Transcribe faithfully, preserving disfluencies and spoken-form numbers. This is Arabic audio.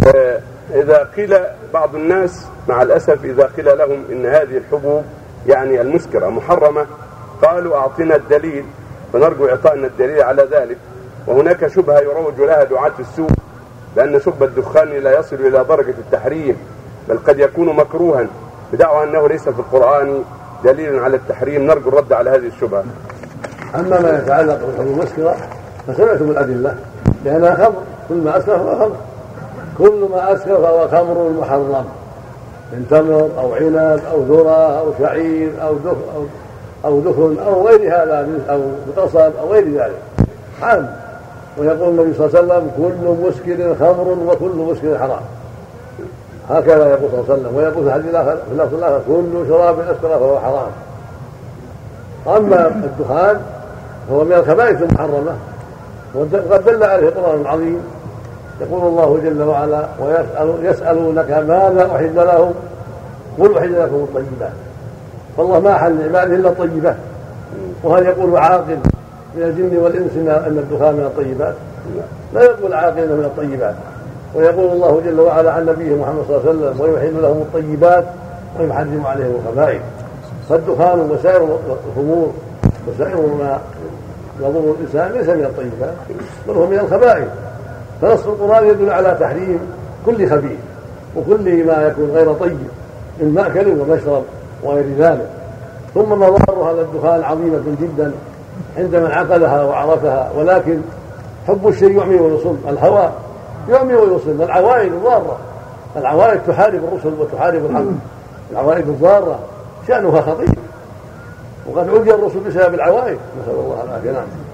إذا قيل بعض الناس مع الأسف إذا قيل لهم إن هذه الحبوب يعني المسكرة محرمة قالوا أعطنا الدليل، فنرجو إعطائنا الدليل على ذلك. وهناك شبهة يروج لها دعاة السوء بأن شرب الدخان لا يصل إلى درجة التحريم، بل قد يكون مكروها، بدعوى أنه ليس في القرآن دليل على التحريم. نرجو الرد على هذه الشبهة. أما ما يتعلق بالحبوب المسكرة فسمعتم الأدلة لأنها خمر، كل ما أسكر فهو خمر، كل ما أسكر فهو خمر محرم من تمر أو عنب أو ذرة أو شعير أو دخن أو, أو دخن أو غير هذا أو بقصب أو غير ذلك عام. ويقول النبي صلى الله عليه وسلم كل مسكر خمر وكل مسكر حرام، هكذا يقول صلى الله عليه وسلم. ويقول في الحديث الآخر في اللفظ الآخر كل شراب أسكر فهو حرام. أما الدخان فهو من الخبائث المحرمة، وقد دل عليه القرآن العظيم. يقول الله جل وعلا ويسألونك ماذا أحل لهم قل أحل لكم الطيبات، فالله ما أحل لعباده إلا الطيبات. وهل يقول عاقل من الجن والإنس أن الدخان من الطيبات؟ لا يقول عاقل من الطيبات. ويقول الله جل وعلا عن نبيه محمد صلى الله عليه وسلم ويحل لهم الطيبات ويحرم عليهم الخبائث. فالدخان وسائر الخمور وسائر ما يضر الإنسان ليس من الطيبات بل هو من الخبائث. فنص القرآن يدل على تحريم كل خبيث وكل ما يكون غير طيب من مأكل ومشرب وغير ذلك. ثم مضار هذا الدخان عظيمة جدا عند من عقلها وعرفها، ولكن حب الشيء يعمي ويصم، الهوى يعمي ويصم. العوائد الضارة، العوائد تحارب الرسل وتحارب الحق، العوائد الضارة شأنها خطير، وقد عدي الرسل بسبب العوائد، نسأل الله العافية. نعم.